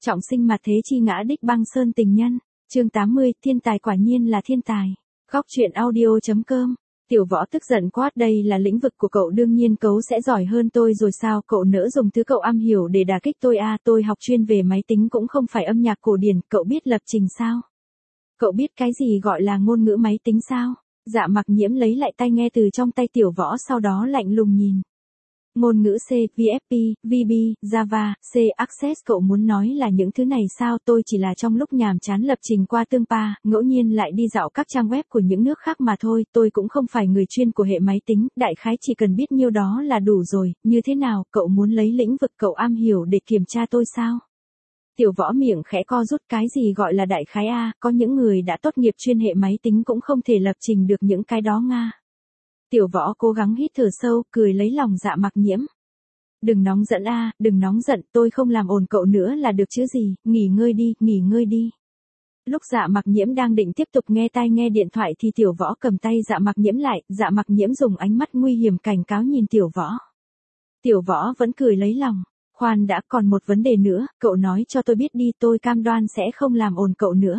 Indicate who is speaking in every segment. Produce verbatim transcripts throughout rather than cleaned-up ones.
Speaker 1: Trọng sinh mà thế chi ngã đích băng sơn tình nhân. Chương tám mươi, thiên tài quả nhiên là thiên tài. Góc truyện audio.com. Tiểu Võ tức giận quát, đây là lĩnh vực của cậu, đương nhiên cậu sẽ giỏi hơn tôi rồi sao, cậu nỡ dùng thứ cậu am hiểu để đả kích tôi à, tôi học chuyên về máy tính cũng không phải âm nhạc cổ điển, cậu biết lập trình sao? Cậu biết cái gì gọi là ngôn ngữ máy tính sao? Dạ Mặc Nhiễm lấy lại tai nghe từ trong tay Tiểu Võ, sau đó lạnh lùng nhìn. Ngôn ngữ C, vê ép pê, vê bê, Java, C, Access, cậu muốn nói là những thứ này sao? Tôi chỉ là trong lúc nhàm chán lập trình qua tương pa, ngẫu nhiên lại đi dạo các trang web của những nước khác mà thôi, tôi cũng không phải người chuyên của hệ máy tính, đại khái chỉ cần biết nhiêu đó là đủ rồi, như thế nào, cậu muốn lấy lĩnh vực cậu am hiểu để kiểm tra tôi sao? Tiểu Võ miệng khẽ co rút, cái gì gọi là đại khái a, có những người đã tốt nghiệp chuyên hệ máy tính cũng không thể lập trình được những cái đó nga. Tiểu Võ cố gắng hít thở sâu, cười lấy lòng Dạ Mặc Nhiễm. Đừng nóng giận a, đừng nóng giận, tôi không làm ồn cậu nữa là được chứ gì, nghỉ ngơi đi, nghỉ ngơi đi. Lúc Dạ Mặc Nhiễm đang định tiếp tục nghe tai nghe điện thoại thì Tiểu Võ cầm tay Dạ Mặc Nhiễm lại, Dạ Mặc Nhiễm dùng ánh mắt nguy hiểm cảnh cáo nhìn Tiểu Võ. Tiểu Võ vẫn cười lấy lòng. Khoan đã, còn một vấn đề nữa, cậu nói cho tôi biết đi, tôi cam đoan sẽ không làm ồn cậu nữa.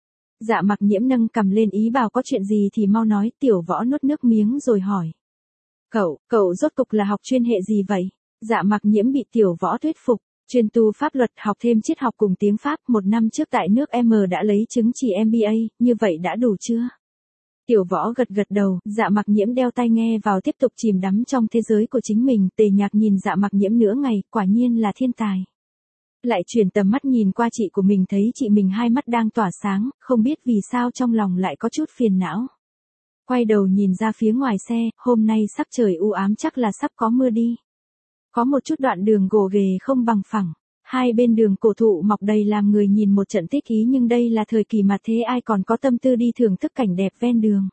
Speaker 1: Dạ Mặc Nhiễm nâng cầm lên ý bảo có chuyện gì thì mau nói. Tiểu Võ nuốt nước miếng rồi hỏi. Cậu, cậu rốt cục là học chuyên hệ gì vậy? Dạ Mặc Nhiễm bị Tiểu Võ thuyết phục. Chuyên tu pháp luật, học thêm triết học cùng tiếng Pháp, một năm trước tại nước M đã lấy chứng chỉ em bê a, như vậy đã đủ chưa? Tiểu Võ gật gật đầu, Dạ Mặc Nhiễm đeo tai nghe vào tiếp tục chìm đắm trong thế giới của chính mình. Tề Nhạc nhìn Dạ Mặc Nhiễm nửa ngày, quả nhiên là thiên tài. Lại chuyển tầm mắt nhìn qua chị của mình, thấy chị mình hai mắt đang tỏa sáng, không biết vì sao trong lòng lại có chút phiền não. Quay đầu nhìn ra phía ngoài xe, hôm nay sắc trời u ám, chắc là sắp có mưa đi. Có một chút đoạn đường gồ ghề không bằng phẳng, hai bên đường cổ thụ mọc đầy làm người nhìn một trận thích ý, nhưng đây là thời kỳ mà thế ai còn có tâm tư đi thưởng thức cảnh đẹp ven đường.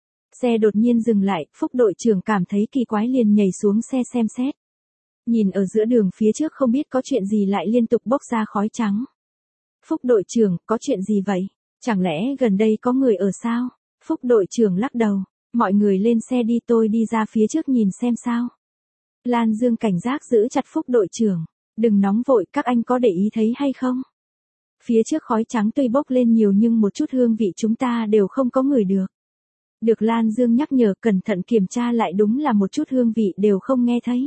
Speaker 1: Xe đột nhiên dừng lại, Phúc đội trưởng cảm thấy kỳ quái liền nhảy xuống xe xem xét. Nhìn ở giữa đường phía trước không biết có chuyện gì lại liên tục bốc ra khói trắng. Phúc đội trưởng, có chuyện gì vậy? Chẳng lẽ gần đây có người ở sao? Phúc đội trưởng lắc đầu. Mọi người lên xe đi, tôi đi ra phía trước nhìn xem sao. Lan Dương cảnh giác giữ chặt Phúc đội trưởng. Đừng nóng vội, các anh có để ý thấy hay không? Phía trước khói trắng tuy bốc lên nhiều nhưng một chút hương vị chúng ta đều không có ngửi được. Được Lan Dương nhắc nhở, cẩn thận kiểm tra lại, đúng là một chút hương vị đều không nghe thấy.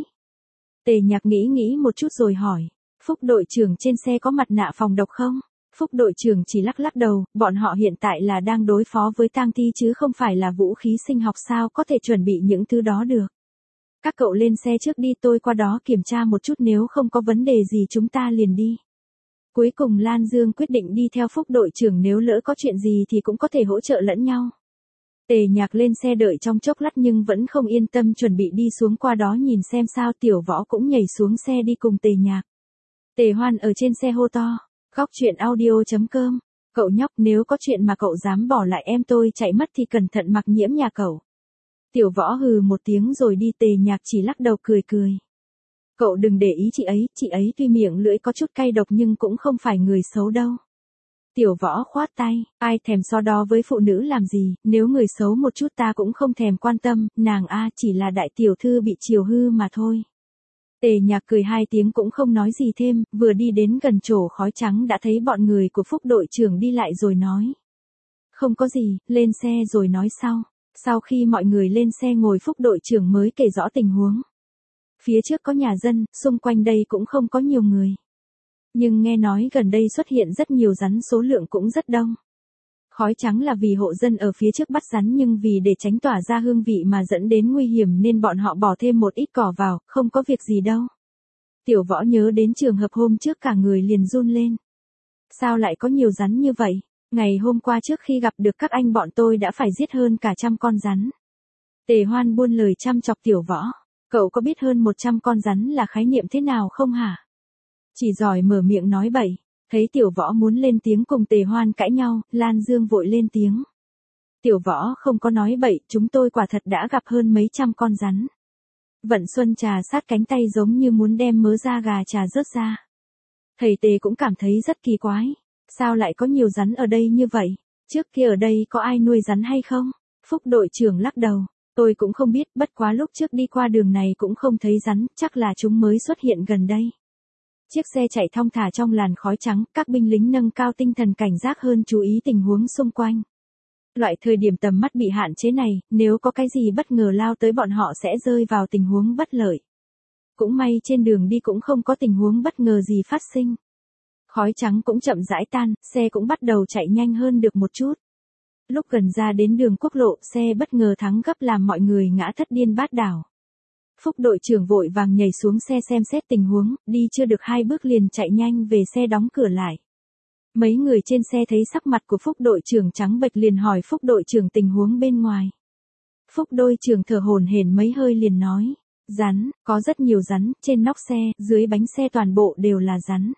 Speaker 1: Tề Nhạc nghĩ nghĩ một chút rồi hỏi. Phúc đội trưởng, trên xe có mặt nạ phòng độc không? Phúc đội trưởng chỉ lắc lắc đầu, bọn họ hiện tại là đang đối phó với tang thi chứ không phải là vũ khí sinh học, sao có thể chuẩn bị những thứ đó được. Các cậu lên xe trước đi, tôi qua đó kiểm tra một chút, nếu không có vấn đề gì chúng ta liền đi. Cuối cùng Lan Dương quyết định đi theo Phúc đội trưởng, nếu lỡ có chuyện gì thì cũng có thể hỗ trợ lẫn nhau. Tề Nhạc lên xe đợi trong chốc lát nhưng vẫn không yên tâm, chuẩn bị đi xuống qua đó nhìn xem sao. Tiểu Võ cũng nhảy xuống xe đi cùng Tề Nhạc. Tề Hoan ở trên xe hô to. Góc truyện audio.com. Cậu nhóc, nếu có chuyện mà cậu dám bỏ lại em tôi chạy mất thì cẩn thận Mặc Nhiễm nhà cậu. Tiểu Võ hừ một tiếng rồi đi. Tề Nhạc chỉ lắc đầu cười cười. Cậu đừng để ý chị ấy, chị ấy tuy miệng lưỡi có chút cay độc nhưng cũng không phải người xấu đâu. Tiểu Võ khoát tay, ai thèm so đo với phụ nữ làm gì, nếu người xấu một chút ta cũng không thèm quan tâm, nàng a chỉ là đại tiểu thư bị chiều hư mà thôi. Tề Nhạc cười hai tiếng cũng không nói gì thêm, vừa đi đến gần chỗ khói trắng đã thấy bọn người của Phúc đội trưởng đi lại rồi nói. Không có gì, lên xe rồi nói sau. Sau khi mọi người lên xe ngồi, Phúc đội trưởng mới kể rõ tình huống. Phía trước có nhà dân, xung quanh đây cũng không có nhiều người. Nhưng nghe nói gần đây xuất hiện rất nhiều rắn, số lượng cũng rất đông. Khói trắng là vì hộ dân ở phía trước bắt rắn, nhưng vì để tránh tỏa ra hương vị mà dẫn đến nguy hiểm nên bọn họ bỏ thêm một ít cỏ vào, không có việc gì đâu. Tiểu Võ nhớ đến trường hợp hôm trước cả người liền run lên. Sao lại có nhiều rắn như vậy? Ngày hôm qua trước khi gặp được các anh bọn tôi đã phải giết hơn cả trăm con rắn. Tề Hoan buôn lời chăm chọc Tiểu Võ. Cậu có biết hơn một trăm con rắn là khái niệm thế nào không hả? Chỉ giỏi mở miệng nói bậy. Thấy Tiểu Võ muốn lên tiếng cùng Tề Hoan cãi nhau, Lan Dương vội lên tiếng. Tiểu Võ không có nói bậy, chúng tôi quả thật đã gặp hơn mấy trăm con rắn. Vận Xuân trà sát cánh tay giống như muốn đem mớ da gà trà rớt ra. Thầy Tề cũng cảm thấy rất kỳ quái. Sao lại có nhiều rắn ở đây như vậy? Trước kia ở đây có ai nuôi rắn hay không? Phúc đội trưởng lắc đầu. Tôi cũng không biết, bất quá lúc trước đi qua đường này cũng không thấy rắn, chắc là chúng mới xuất hiện gần đây. Chiếc xe chạy thong thả trong làn khói trắng, các binh lính nâng cao tinh thần cảnh giác hơn chú ý tình huống xung quanh. Loại thời điểm tầm mắt bị hạn chế này, nếu có cái gì bất ngờ lao tới bọn họ sẽ rơi vào tình huống bất lợi. Cũng may trên đường đi cũng không có tình huống bất ngờ gì phát sinh. Khói trắng cũng chậm rãi tan, xe cũng bắt đầu chạy nhanh hơn được một chút. Lúc gần ra đến đường quốc lộ, xe bất ngờ thắng gấp làm mọi người ngã thất điên bát đảo. Phúc đội trưởng vội vàng nhảy xuống xe xem xét tình huống, đi chưa được hai bước liền chạy nhanh về xe đóng cửa lại. Mấy người trên xe thấy sắc mặt của Phúc đội trưởng trắng bệch liền hỏi Phúc đội trưởng tình huống bên ngoài. Phúc đội trưởng thở hổn hển mấy hơi liền nói, rắn, có rất nhiều rắn, trên nóc xe, dưới bánh xe toàn bộ đều là rắn.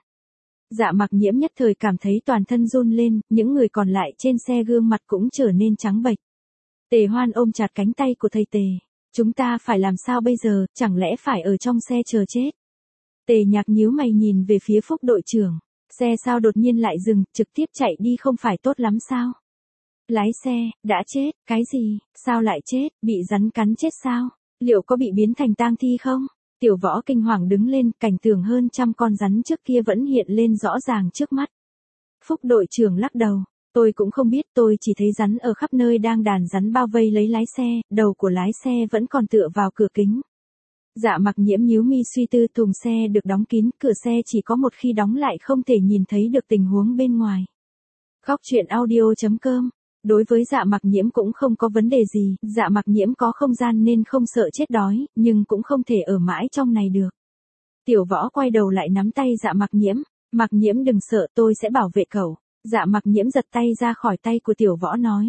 Speaker 1: Dạ Mặc Nhiễm nhất thời cảm thấy toàn thân run lên, những người còn lại trên xe gương mặt cũng trở nên trắng bệch. Tề Hoan ôm chặt cánh tay của thầy Tề. Chúng ta phải làm sao bây giờ, chẳng lẽ phải ở trong xe chờ chết? Tề Nhạc nhíu mày nhìn về phía Phúc đội trưởng. Xe sao đột nhiên lại dừng, trực tiếp chạy đi không phải tốt lắm sao? Lái xe, đã chết, cái gì, sao lại chết, bị rắn cắn chết sao? Liệu có bị biến thành tang thi không? Tiểu Võ kinh hoàng đứng lên, cảnh tượng hơn trăm con rắn trước kia vẫn hiện lên rõ ràng trước mắt. Phúc đội trưởng lắc đầu, tôi cũng không biết, tôi chỉ thấy rắn ở khắp nơi đang đàn rắn bao vây lấy lái xe, đầu của lái xe vẫn còn tựa vào cửa kính. Dạ Mặc Nhiễm nhíu mi suy tư, thùng xe được đóng kín, cửa xe chỉ có một khi đóng lại không thể nhìn thấy được tình huống bên ngoài. Góc truyện audio chấm com. Đối với Dạ Mặc Nhiễm cũng không có vấn đề gì, Dạ Mặc Nhiễm có không gian nên không sợ chết đói, nhưng cũng không thể ở mãi trong này được. Tiểu Võ quay đầu lại nắm tay Dạ Mặc Nhiễm, Mặc Nhiễm đừng sợ, tôi sẽ bảo vệ cậu. Dạ Mặc Nhiễm giật tay ra khỏi tay của Tiểu Võ nói.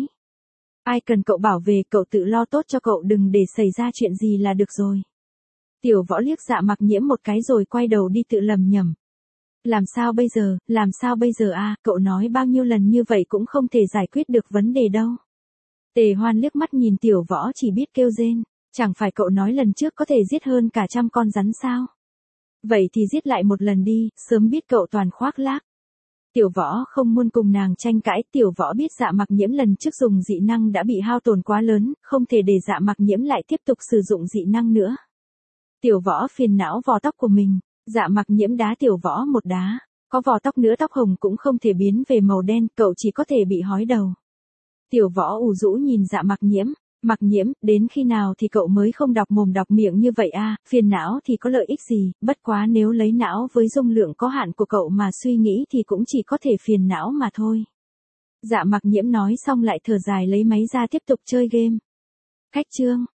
Speaker 1: Ai cần cậu bảo vệ, cậu tự lo tốt cho cậu, đừng để xảy ra chuyện gì là được rồi. Tiểu Võ liếc Dạ Mặc Nhiễm một cái rồi quay đầu đi tự lầm nhầm. Làm sao bây giờ, làm sao bây giờ a? Cậu nói bao nhiêu lần như vậy cũng không thể giải quyết được vấn đề đâu. Tề Hoan liếc mắt nhìn Tiểu Võ chỉ biết kêu rên, chẳng phải cậu nói lần trước có thể giết hơn cả trăm con rắn sao? Vậy thì giết lại một lần đi, sớm biết cậu toàn khoác lác. Tiểu Võ không muốn cùng nàng tranh cãi, Tiểu Võ biết Dạ Mặc Nhiễm lần trước dùng dị năng đã bị hao tổn quá lớn, không thể để Dạ Mặc Nhiễm lại tiếp tục sử dụng dị năng nữa. Tiểu Võ phiền não vò tóc của mình, Dạ Mặc Nhiễm đá Tiểu Võ một đá, có vò tóc nữa tóc hồng cũng không thể biến về màu đen, cậu chỉ có thể bị hói đầu. Tiểu Võ ủ rũ nhìn Dạ Mặc Nhiễm, Mặc Nhiễm, đến khi nào thì cậu mới không đọc mồm đọc miệng như vậy a? Phiền não thì có lợi ích gì, bất quá nếu lấy não với dung lượng có hạn của cậu mà suy nghĩ thì cũng chỉ có thể phiền não mà thôi. Dạ Mặc Nhiễm nói xong lại thở dài lấy máy ra tiếp tục chơi game. Cách chương